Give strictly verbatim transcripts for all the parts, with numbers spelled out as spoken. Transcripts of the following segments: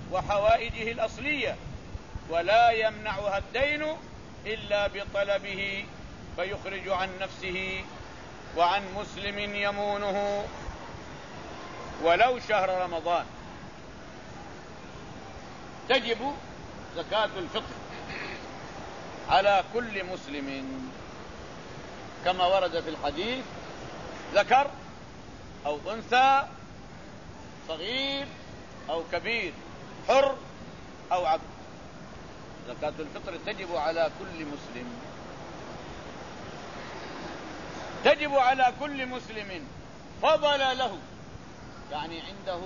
وحوائجه الأصلية، ولا يمنعها الدين إلا بطلبه، فيخرج عن نفسه وعن مسلم يمونه ولو شهر رمضان. تجب زكاة الفطر على كل مسلم كما ورد في الحديث: ذكر أو أنثى، صغير أو كبير، حر أو عبد. زكاة الفطر تجب على كل مسلم، تجب على كل مسلم فضل له، يعني عنده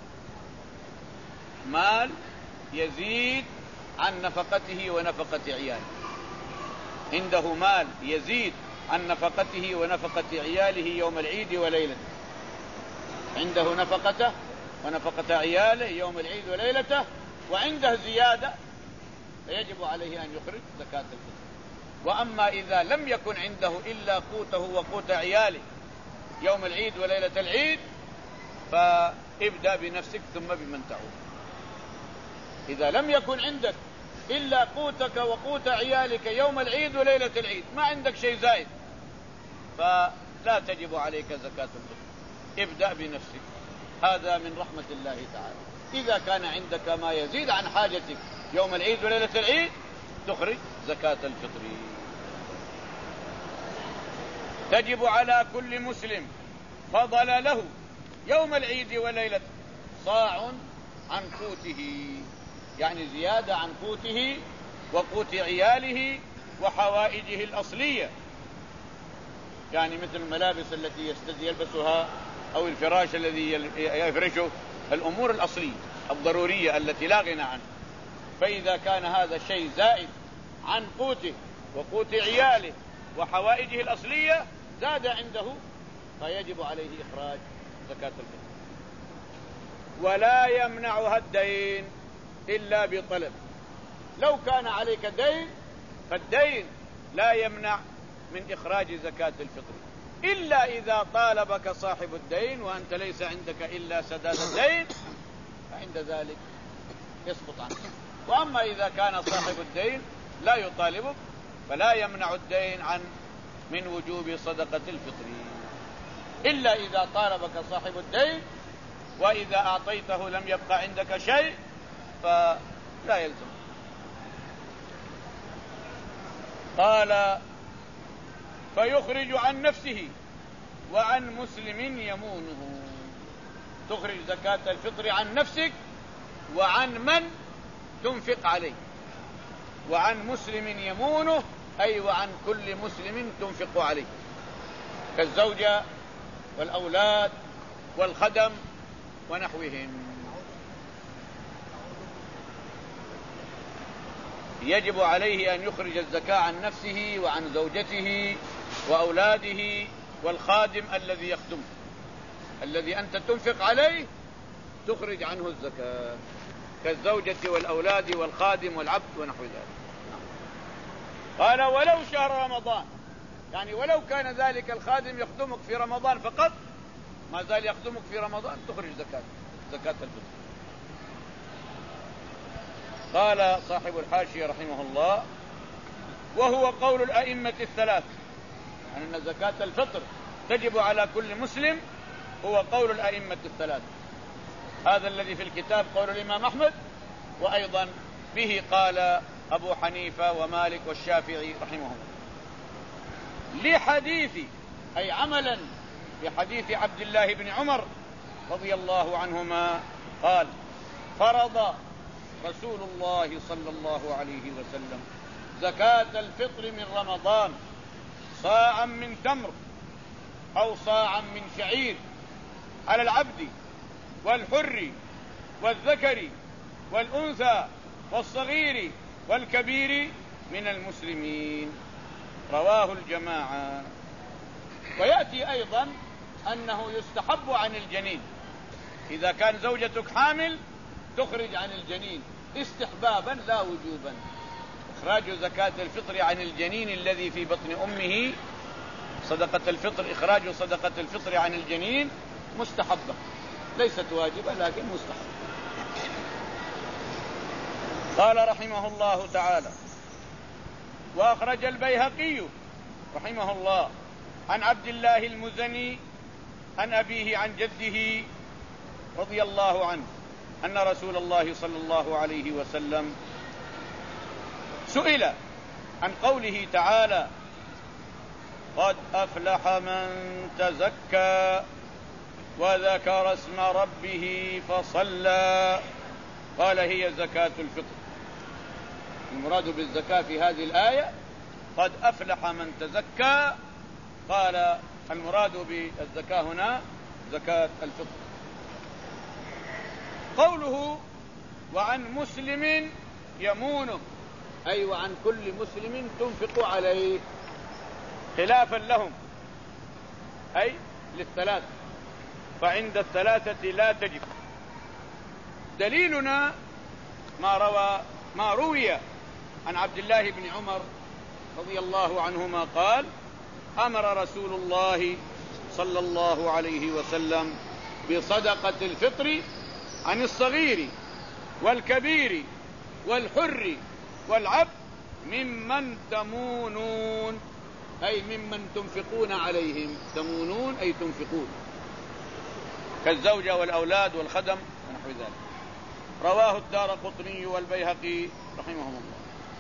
مال يزيد عن نفقته ونفقة عياله، عنده مال يزيد عن نفقته ونفقة عياله يوم العيد وليلته، عنده نفقته ونفقة عياله يوم العيد وليلته، وعنده زيادة، فيجب عليه أن يخرج زكاة الفطر. وأما إذا لم يكن عنده إلا قوته وقوت عياله يوم العيد وليلة العيد، فابدأ بنفسك ثم بمن تعود. إذا لم يكن عندك إلا قوتك وقوت عيالك يوم العيد وليلة العيد، ما عندك شيء زائد، فلا تجب عليك زكاة الفطر، ابدأ بنفسك. هذا من رحمة الله تعالى. إذا كان عندك ما يزيد عن حاجتك يوم العيد وليلة العيد، تخرج زكاة الفطر. تجب على كل مسلم فضل له يوم العيد وليلة صاع عن قوته، يعني زيادة عن قوته وقوت عياله وحوائجه الأصلية، يعني مثل الملابس التي يلبسها أو الفراش الذي يفرشه، الأمور الأصلية الضرورية التي لا غنى عنها. فإذا كان هذا الشيء زائد عن قوته وقوت عياله وحوائجه الأصلية زاد عنده، فيجب عليه إخراج زكاة الفطر. ولا يمنعها الدين إلا بطلب. لو كان عليك دين فالدين لا يمنع من إخراج زكاة الفطر، إلا إذا طالبك صاحب الدين وأنت ليس عندك إلا سداد الدين، فعند ذلك يسقط عنك. وأما إذا كان صاحب الدين لا يطالبك، فلا يمنع الدين عن من وجوب صدقة الفطر، إلا إذا طالبك صاحب الدين، وإذا أعطيته لم يبقى عندك شيء فلا يلزم. قال: فيخرج عن نفسه وعن مسلم يمونه. تخرج زكاة الفطر عن نفسك وعن من تنفق عليه، وعن مسلم يمونه أي وعن كل مسلم تنفق عليه، كالزوجة والأولاد والخدم ونحوهم. يجب عليه أن يخرج الزكاة عن نفسه وعن زوجته وأولاده والخادم الذي يخدمه، الذي أنت تنفق عليه تخرج عنه الزكاة، كالزوجة والأولاد والخادم والعبد ونحو ذلك. قال: ولو شهر رمضان، يعني ولو كان ذلك الخادم يخدمك في رمضان فقط، ما زال يخدمك في رمضان، تخرج زكاة زكاة الفطر. قال صاحب الحاشية رحمه الله: وهو قول الأئمة الثلاث، يعني أن زكاة الفطر تجب على كل مسلم، هو قول الأئمة الثلاث. هذا الذي في الكتاب قول الإمام أحمد، وأيضا به قال أبو حنيفة ومالك والشافعي رحمهم الله، لحديث أي عملا بحديث عبد الله بن عمر رضي الله عنهما قال: فرض رسول الله صلى الله عليه وسلم زكاة الفطر من رمضان صاعا من تمر أو صاعا من شعير على العبد والحر والذكر والأنثى والصغير والكبير من المسلمين. رواه الجماعة. ويأتي أيضا أنه يستحب عن الجنين، إذا كان زوجتك حامل تخرج عن الجنين استحبابا لا وجوبا. إخراج زكاة الفطر عن الجنين الذي في بطن أمه، صدقة الفطر، إخراج صدقة الفطر عن الجنين مستحبة، ليست واجبة لكن مستحبة. قال رحمه الله تعالى: وأخرج البيهقي رحمه الله عن عبد الله المزني عن أبيه عن جده رضي الله عنه أن رسول الله صلى الله عليه وسلم سئل عن قوله تعالى: قد أفلح من تزكى وذكر اسم ربه فصلى، قال: هي زكاة الفطر. المراد بالزكاة في هذه الآية قد أفلح من تزكى، قال المراد بالزكاة هنا زكاة الفطر. قوله: وعن مسلم يمونه، أي وعن كل مسلم تنفق عليه، خلافا لهم، أي للثلاثة، فعند الثلاثة لا تجب. دليلنا ما روى ما روي عن عبد الله بن عمر رضي الله عنهما قال: أمر رسول الله صلى الله عليه وسلم بصدقة الفطر عن الصغير والكبير والحر والعبد ممن تمونون، أي ممن تنفقون عليهم. تمونون أي تنفقون، كالزوجة والأولاد والخدم ونحو ذلك. رواه الدارقطني والبيهقي رحمهم الله.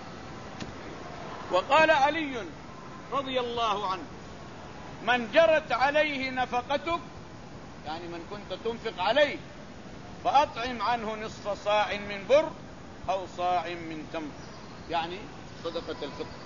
وقال علي رضي الله عنه: من جرت عليه نفقتك، يعني من كنت تنفق عليه، فأطعم عنه نصف صاع من بر أو صاع من تمر، يعني صدقة الفطر.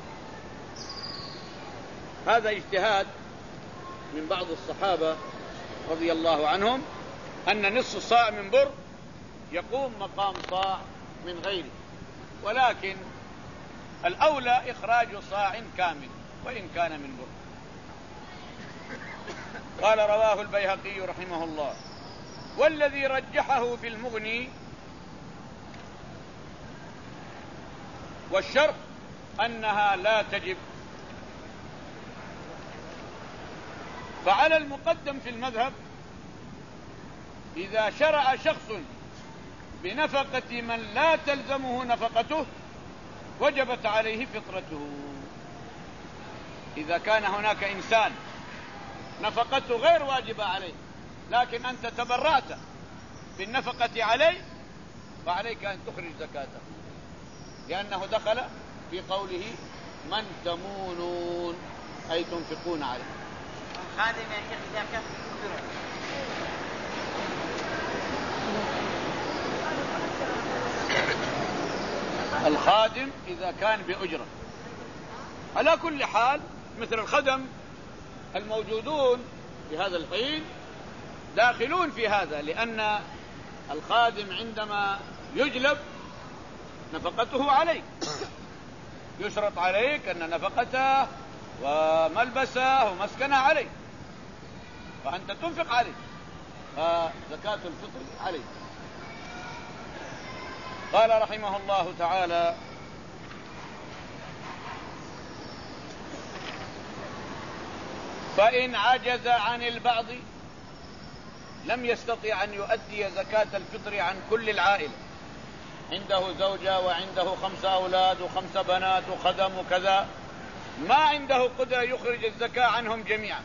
هذا اجتهاد من بعض الصحابة رضي الله عنهم أن نصف صاع من بر يقوم مقام صاع من غيره، ولكن الأولى إخراج صاع كامل وإن كان من بر. قال: رواه البيهقي رحمه الله. والذي رجحه في المغني والشرح أنها لا تجب. فعلى المقدم في المذهب إذا شرع شخص بنفقة من لا تلزمه نفقته وجبت عليه فطرته. إذا كان هناك إنسان نفقته غير واجبة عليه لكن أنت تبرأت بالنفقة عليه، فعليك أن تخرج زكاته، لأنه دخل في قوله من تمونون، أي تنفقون عليه. خادم يا شيخ إذا كان بأجرة. الخادم إذا كان بأجرة. على كل حال مثل الخدم الموجودون في هذا الحين داخلون في هذا، لأن الخادم عندما يجلب نفقته عليك، يشرط عليك أن نفقته وملبسه ومسكنه عليك، فأنت تنفق عليه، فزكاة الفطر عليك. قال رحمه الله تعالى: فإن عجز عن البعض لم يستطع أن يؤدي زكاة الفطر عن كل العائلة، عنده زوجة وعنده خمسة أولاد وخمسة بنات وخدم وكذا، ما عنده قدرة يخرج الزكاة عنهم جميعا.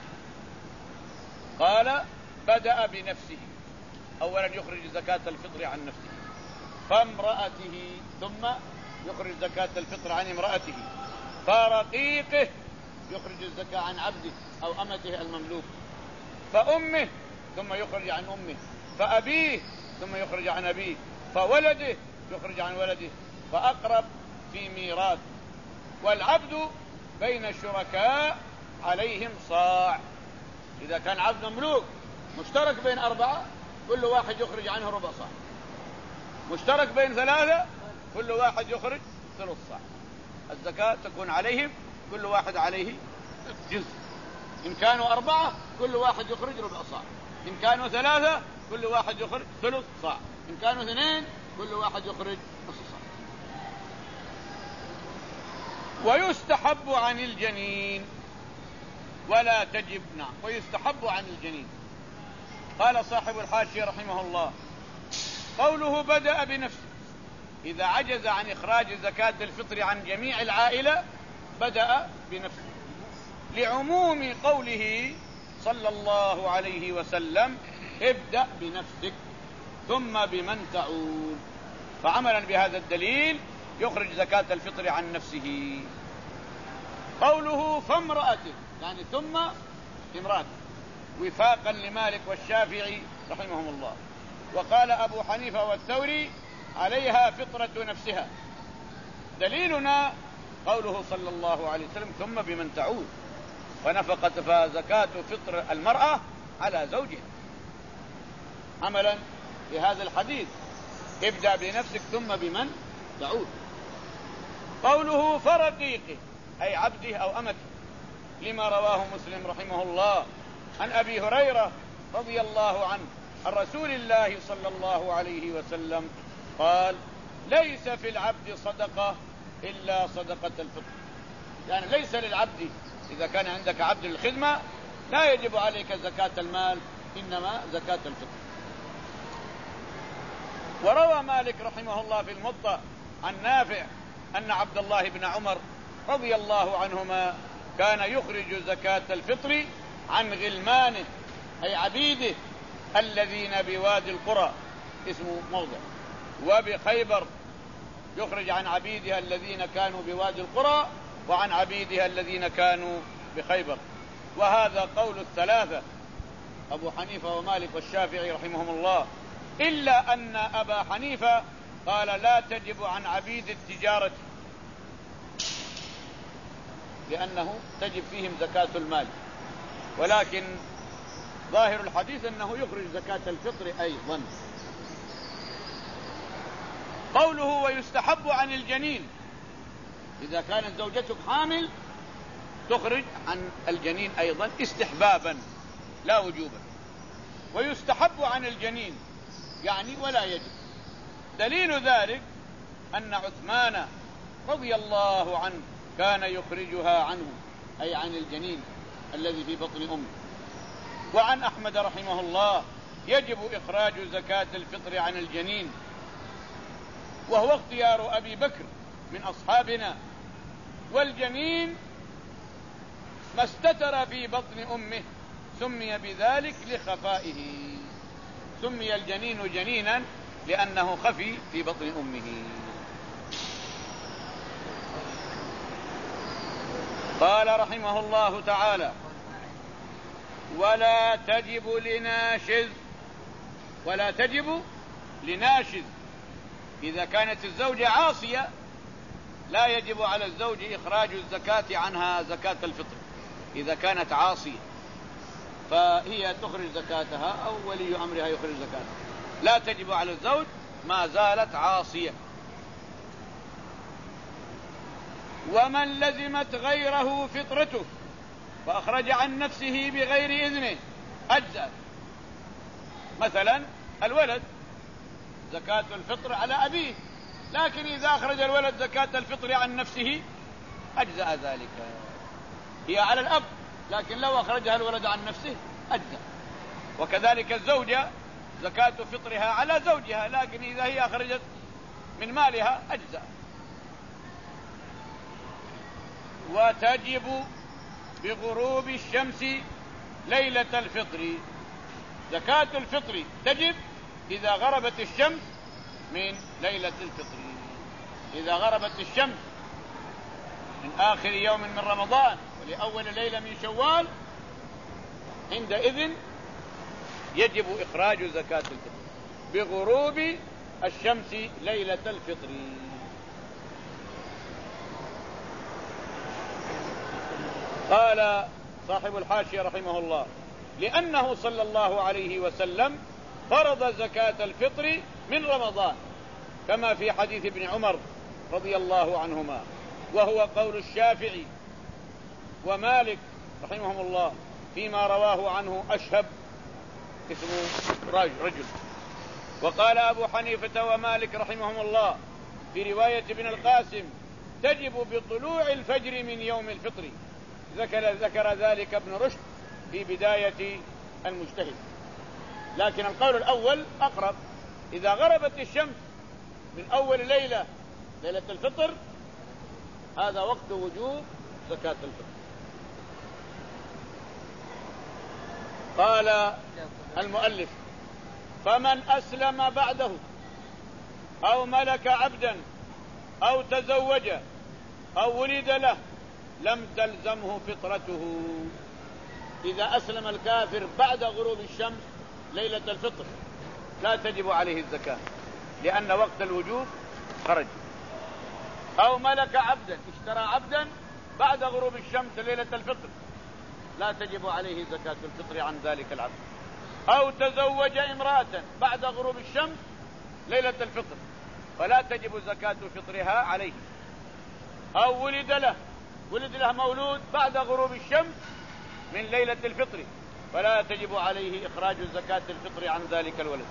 قال: بدأ بنفسه، أولا يخرج زكاة الفطر عن نفسه، فامرأته، ثم يخرج زكاة الفطر عن امرأته، فرقيقه يخرج الزكاة عن عبده أو أمته المملوك، فأمه ثم يخرج عن أمه، فأبيه ثم يخرج عن أبيه، فولده يخرج عن ولده، فأقرب في ميراث. والعبد بين الشركاء عليهم صاع. إذا كان عبد مملوك مشترك بين أربعة كل واحد يخرج عنه ربع صاع، مشترك بين ثلاثة كل واحد يخرج ثلث صاع. الزكاة تكون عليهم كل واحد عليه جزء. إن كانوا أربعة كل واحد يخرج ربع صاع، إن كانوا ثلاثة كل واحد يخرج ثلث صاع، إن كانوا اثنين كل واحد يخرج نصف صاع. ويستحب عن الجنين ولا تجب. نعم، ويستحب عن الجنين. قال صاحب الحاشية رحمه الله: قوله بدأ بنفسه، إذا عجز عن إخراج زكاة الفطر عن جميع العائلة بدأ بنفسه، لعموم قوله صلى الله عليه وسلم: ابدأ بنفسك ثم بمن تعود. فعملا بهذا الدليل يخرج زكاة الفطر عن نفسه. قوله فامرأته يعني ثم امرأته، وفاقا لمالك والشافعي رحمهم الله. وقال أبو حنيفة والثوري: عليها فطرة نفسها. دليلنا قوله صلى الله عليه وسلم: ثم بمن تعود، ونفقت فزكاة فطر المرأة على زوجها، عملا بهذا الحديث: ابدأ بنفسك ثم بمن تعود. قوله فرقيقه أي عبده أو أمته، لما رواه مسلم رحمه الله عن أبي هريرة رضي الله عنه عن رسول الله صلى الله عليه وسلم قال: ليس في العبد صدقة إلا صدقة الفطر. يعني ليس للعبد، إذا كان عندك عبد للخدمة لا يجب عليك زكاة المال، إنما زكاة الفطر. وروى مالك رحمه الله في الموطأ عن نافع أن عبد الله بن عمر رضي الله عنهما كان يخرج زكاة الفطر عن غلمانه أي عبيده الذين بوادي القرى، اسمه موضع، وبخيبر، يخرج عن عبيدها الذين كانوا بوادي القرى وعن عبيدها الذين كانوا بخيبر. وهذا قول الثلاثة أبو حنيفة ومالك والشافعي رحمهم الله، إلا أن أبا حنيفة قال: لا تجب عن عبيد التجارة، لأنه تجب فيهم زكاة المال. ولكن ظاهر الحديث أنه يخرج زكاة الفطر أيضا. قوله ويستحب عن الجنين، إذا كانت زوجتك حامل تخرج عن الجنين أيضا استحبابا لا وجوبا. ويستحب عن الجنين يعني ولا يجب. دليل ذلك أن عثمان رضي الله عنه كان يخرجها عنه، أي عن الجنين الذي في بطن أمه. وعن أحمد رحمه الله يجب إخراج زكاة الفطر عن الجنين، وهو اختيار أبي بكر من أصحابنا. والجنين ما استتر في بطن أمه سمي بذلك لخفائه، سمي الجنين جنينا لأنه خفي في بطن أمه. قال رحمه الله تعالى: ولا تجب لناشز، ولا تجب لناشز، إذا كانت الزوجة عاصية لا يجب على الزوج إخراج الزكاة عنها زكاة الفطر. إذا كانت عاصية فهي تخرج زكاتها أو ولي أمرها يخرج زكاتها، لا تجب على الزوج ما زالت عاصية. ومن لزمت غيره فطرته فأخرج عن نفسه بغير إذنه أجزأ. مثلا الولد زكاة الفطر على أبيه، لكن إذا أخرج الولد زكاة الفطر عن نفسه أجزأ ذلك. هي على الأب، لكن لو أخرجها الولد عن نفسه أجزأ. وكذلك الزوجة زكاة فطرها على زوجها، لكن إذا هي أخرجت من مالها أجزأ. وتجب بغروب الشمس ليلة الفطر، زكاة الفطر تجب إذا غربت الشمس من ليلة الفطر. إذا غربت الشمس من آخر يوم من رمضان ولأول ليلة من شوال، عندئذ يجب إخراج زكاة الفطر بغروب الشمس ليلة الفطر. قال صاحب الحاشية رحمه الله: لأنه صلى الله عليه وسلم فرض زكاة الفطر من رمضان، كما في حديث ابن عمر رضي الله عنهما، وهو قول الشافعي ومالك رحمهم الله فيما رواه عنه أشهب اسمه رجل. وقال أبو حنيفة ومالك رحمهم الله في رواية ابن القاسم: تجب بطلوع الفجر من يوم الفطر. ذكر, ذكر ذلك ابن رشد في بداية المجتهد، لكن القول الأول أقرب. إذا غربت الشمس من أول ليلة ليلة الفطر هذا وقت وجوب زكاة الفطر. قال المؤلف: فمن أسلم بعده أو ملك عبدا أو تزوج أو ولد له لم تلزمه فطرته. إذا أسلم الكافر بعد غروب الشمس ليلة الفطر لا تجب عليه الزكاة لأن وقت الوجوب خرج. أو ملك عبدا، اشترى عبدا بعد غروب الشمس ليلة الفطر لا تجب عليه زكاة الفطر عن ذلك العبد. أو تزوج امرأة بعد غروب الشمس ليلة الفطر فلا تجب زكاة فطرها عليه. أو ولد له ولد له مولود بعد غروب الشمس من ليلة الفطر فلا تجب عليه إخراج زكاة الفطر عن ذلك الولد.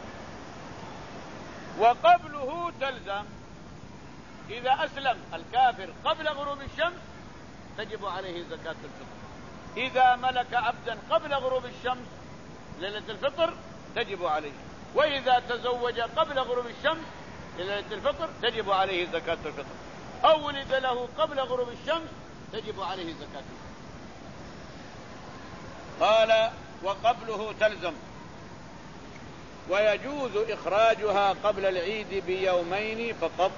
وقبله تلزم، إذا أسلم الكافر قبل غروب الشمس تجب عليه زكاة الفطر. إذا ملك عبدا قبل غروب الشمس ليلة الفطر تجب عليه. وإذا تزوج قبل غروب الشمس ليلة الفطر تجب عليه زكاة الفطر. أو ولد له قبل غروب الشمس تجب عليه زكاة الفطر. قال: وقبله تلزم ويجوز إخراجها قبل العيد بيومين فقط.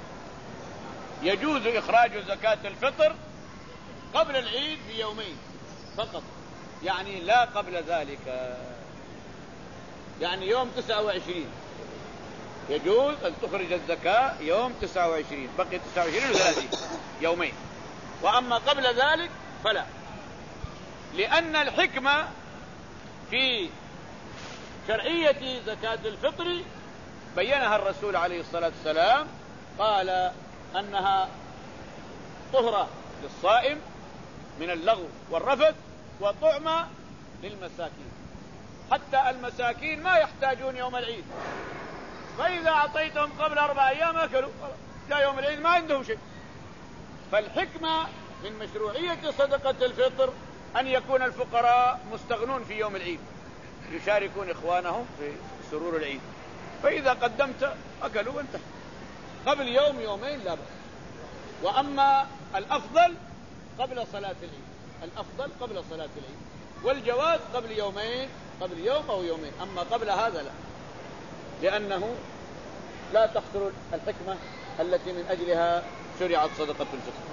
يجوز إخراج زكاة الفطر قبل العيد بيومين فقط، يعني لا قبل ذلك. يعني يوم تسعة وعشرين يجوز أن تخرج الزكاة يوم تسعة وعشرين، بقي تسعة وعشرين وثلاثين يومين. وأما قبل ذلك فلا، لأن الحكمة في شرعية زكاة الفطر بينها الرسول عليه الصلاة والسلام، قال أنها طهرة للصائم من اللغو والرفث وطعمة للمساكين. حتى المساكين ما يحتاجون يوم العيد، فإذا أعطيتهم قبل أربع أيام أكلوا، جاء يوم العيد ما عندهم شيء. فالحكمة من مشروعية صدقة الفطر أن يكون الفقراء مستغنون في يوم العيد يشاركون إخوانهم في سرور العيد، فإذا قدمت أكلوا وانتهى. قبل يوم يومين لا بأس. وأما الأفضل قبل صلاة العيد، الأفضل قبل صلاة العيد، والجواز قبل يومين، قبل يوم أو يومين. أما قبل هذا لا، لأنه لا تحصل الحكمة التي من أجلها شرعت صدقة الفطر.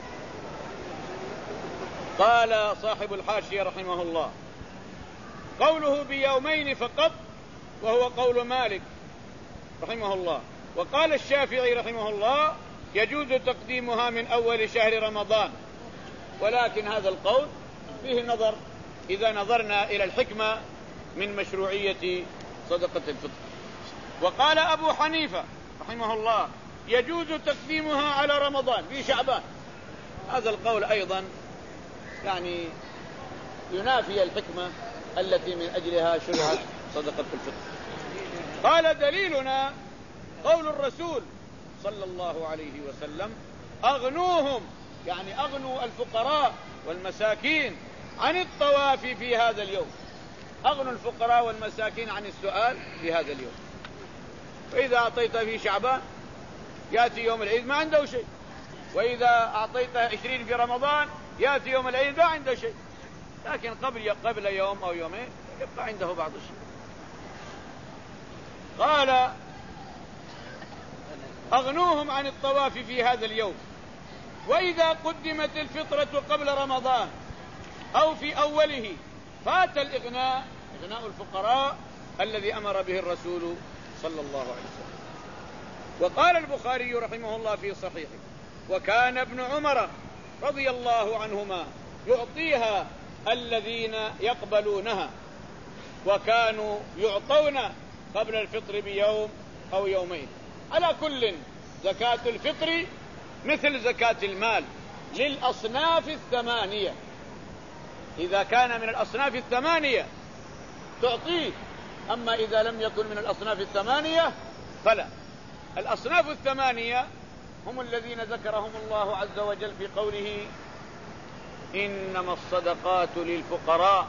قال صاحب الحاشية رحمه الله: قوله بيومين فقط وهو قول مالك رحمه الله. وقال الشافعي رحمه الله: يجوز تقديمها من أول شهر رمضان. ولكن هذا القول فيه نظر إذا نظرنا إلى الحكمة من مشروعية صدقة الفطر. وقال أبو حنيفة رحمه الله: يجوز تقديمها على رمضان في شعبان. هذا القول أيضا يعني ينافي الحكمة التي من أجلها شرعت صدقة الفطر. قال: دليلنا قول الرسول صلى الله عليه وسلم: أغنوهم، يعني أغنوا الفقراء والمساكين عن الطواف في هذا اليوم. أغنوا الفقراء والمساكين عن السؤال في هذا اليوم. فإذا أعطيت في شعبان يأتي يوم العيد ما عنده شيء، وإذا أعطيت عشرين في رمضان يأتي يوم العيد ما عنده شيء، لكن قبل قبل يوم أو يومين يبقى عنده بعض الشيء. قال: أغنوهم عن الطواف في هذا اليوم. وإذا قدمت الفطرة قبل رمضان أو في أوله فات الإغناء، إغناء الفقراء الذي أمر به الرسول صلى الله عليه وسلم. وقال البخاري رحمه الله في صحيحه: وكان ابن عمر رضي الله عنهما يعطيها الذين يقبلونها، وكانوا يعطون قبل الفطر بيوم أو يومين. على كل زكاة الفطر مثل زكاة المال للأصناف الثمانية. إذا كان من الأصناف الثمانية تعطيه، أما إذا لم يكن من الأصناف الثمانية فلا. الأصناف الثمانية هم الذين ذكرهم الله عز وجل في قوله: إنما الصدقات للفقراء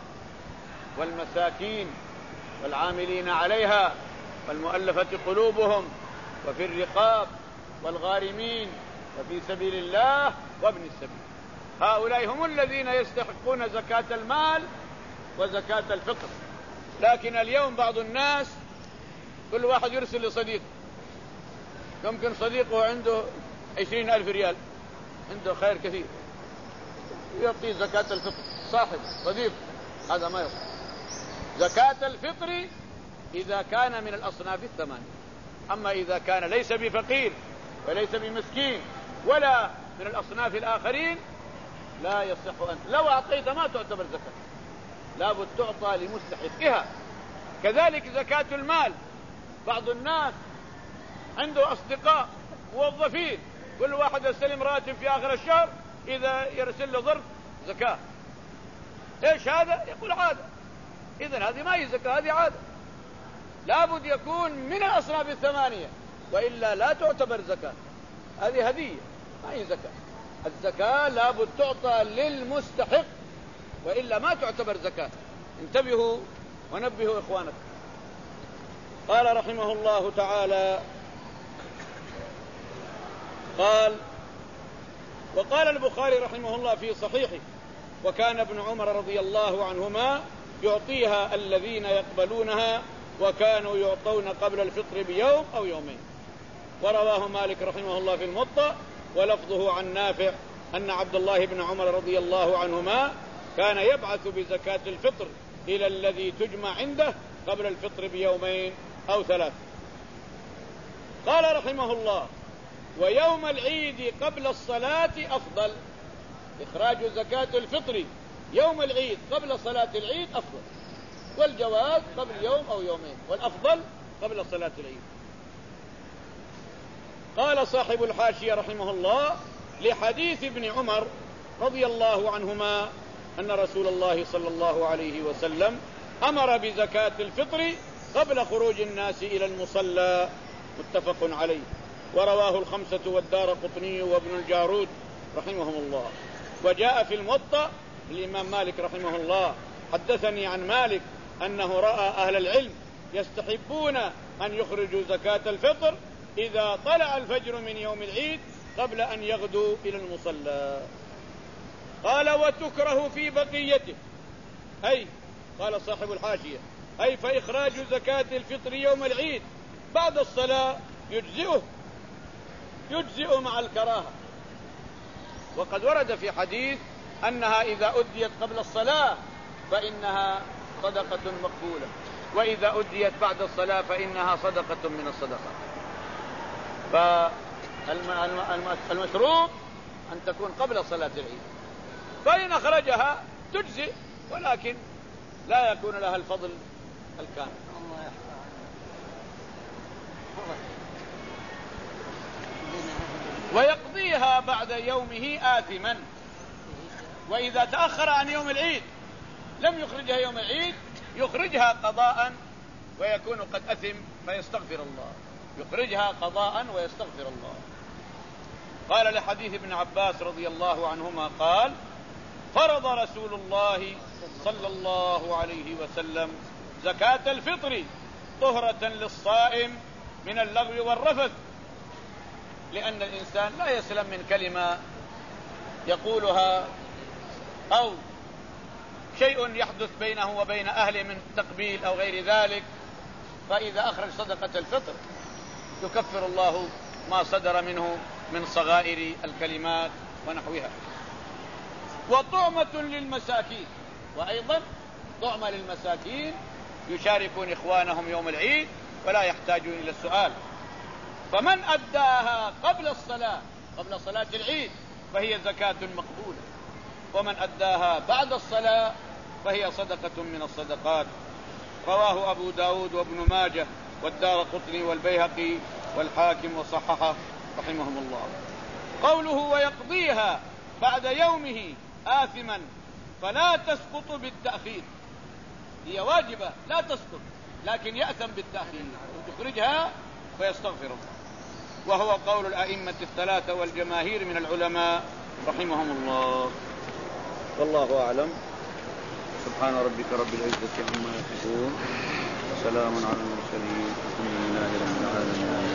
والمساكين والعاملين عليها والمؤلفة قلوبهم وفي الرقاب والغارمين وفي سبيل الله وابن السبيل. هؤلاء هم الذين يستحقون زكاة المال وزكاة الفطر. لكن اليوم بعض الناس كل واحد يرسل لصديق، يمكن صديقه عنده عشرين ألف ريال، عنده خير كثير، يعطيه زكاة الفطر. صاحب صديق هذا ما يصح. زكاة الفطر إذا كان من الأصناف الثمانية. أما إذا كان ليس بفقير وليس بمسكين ولا من الأصناف الآخرين لا يصح أن لو أعطيت ما تعتبر زكاة، لابد تعطى لمستحقها. كذلك زكاة المال. بعض الناس عنده أصدقاء موظفين، كل واحد يستلم راتب في آخر الشهر، إذا يرسل له ظرف زكاة. إيش هذا؟ يقول عادة. إذن هذه ما هي زكاة، هذه عادة. لابد يكون من الأصناف الثمانية وإلا لا تعتبر زكاة، هذه هدية ما هي زكاة. الزكاة لابد تعطى للمستحق وإلا ما تعتبر زكاة. انتبهوا ونبهوا إخوانك. قال رحمه الله تعالى قال وقال البخاري رحمه الله في صحيحه: وكان ابن عمر رضي الله عنهما يعطيها الذين يقبلونها وكانوا يعطون قبل الفطر بيوم أو يومين. ورواه مالك رحمه الله في الموطأ ولفظه عن نافع أن عبد الله بن عمر رضي الله عنهما كان يبعث بزكاة الفطر إلى الذي تجمع عنده قبل الفطر بيومين أو ثلاث. قال رحمه الله: ويوم العيد قبل الصلاة أفضل. إخراج زكاة الفطر يوم العيد قبل صلاة العيد أفضل، والجواز قبل يوم أو يومين، والأفضل قبل صلاة العيد. قال صاحب الحاشية رحمه الله: لحديث ابن عمر رضي الله عنهما أن رسول الله صلى الله عليه وسلم أمر بزكاة الفطر قبل خروج الناس إلى المصلى، متفق عليه. ورواه الخمسة والدارقطني وابن الجارود رحمهم الله. وجاء في الموطأ الإمام مالك رحمه الله: حدثني عن مالك أنه رأى أهل العلم يستحبون أن يخرجوا زكاة الفطر إذا طلع الفجر من يوم العيد قبل أن يغدوا إلى المصلى. قال: وتكره في بقيته، أي قال صاحب الحاشية أي فإخراج زكاة الفطر يوم العيد بعد الصلاة يجزئه يجزئ مع الكراهة. وقد ورد في حديث أنها إذا أديت قبل الصلاة فإنها صدقة مقبولة، وإذا أديت بعد الصلاة فإنها صدقة من الصدقات. فالمشروع أن تكون قبل صلاة العيد، فإن أخرجها تجزئ ولكن لا يكون لها الفضل الكامل. ويقضيها بعد يومه آثما. وإذا تأخر عن يوم العيد لم يخرجها يوم العيد يخرجها قضاء ويكون قد أثم فيستغفر الله، يخرجها قضاء ويستغفر الله. قال لحديث ابن عباس رضي الله عنهما قال: فرض رسول الله صلى الله عليه وسلم زكاة الفطر طهرة للصائم من اللغو والرفث، لأن الإنسان لا يسلم من كلمة يقولها أو شيء يحدث بينه وبين أهله من تقبيل أو غير ذلك، فإذا أخرج صدقة الفطر يكفر الله ما صدر منه من صغائر الكلمات ونحوها. وطعمة للمساكين، وأيضا طعمة للمساكين يشاركون إخوانهم يوم العيد ولا يحتاجون إلى السؤال. فمن أداها قبل الصلاة قبل صلاة العيد فهي زكاة مقبولة، ومن أداها بعد الصلاة فهي صدقة من الصدقات. رواه أبو داود وابن ماجه والدارقطني والبيهقي والحاكم وصححه رحمهم الله. قوله ويقضيها بعد يومه آثما فلا تسقط بالتأخير، هي واجبة لا تسقط لكن يأثم بالتأخير، وتخرجها فيستغفر الله، وهو قول الأئمة الثلاثة والجماهير من العلماء رحمهم الله. والله أعلم. سبحان ربك رب العزة عما يصفون وسلام على المرسلين والحمد لله رب العالمين.